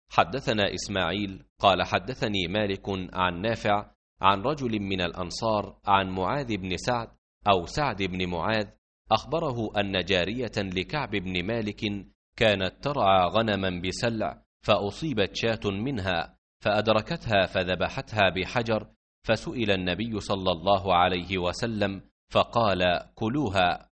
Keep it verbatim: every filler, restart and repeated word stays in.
حدثنا إسماعيل قال حدثني مالك عن نافع عن رجل من الأنصار عن معاذ بن سعد أو سعد بن معاذ أخبره أن جارية لكعب بن مالك كانت ترعى غنما بسلع، فأصيبت شاة منها فأدركتها فذبحتها بحجر، فسئل النبي صلى الله عليه وسلم فقال: كلوها.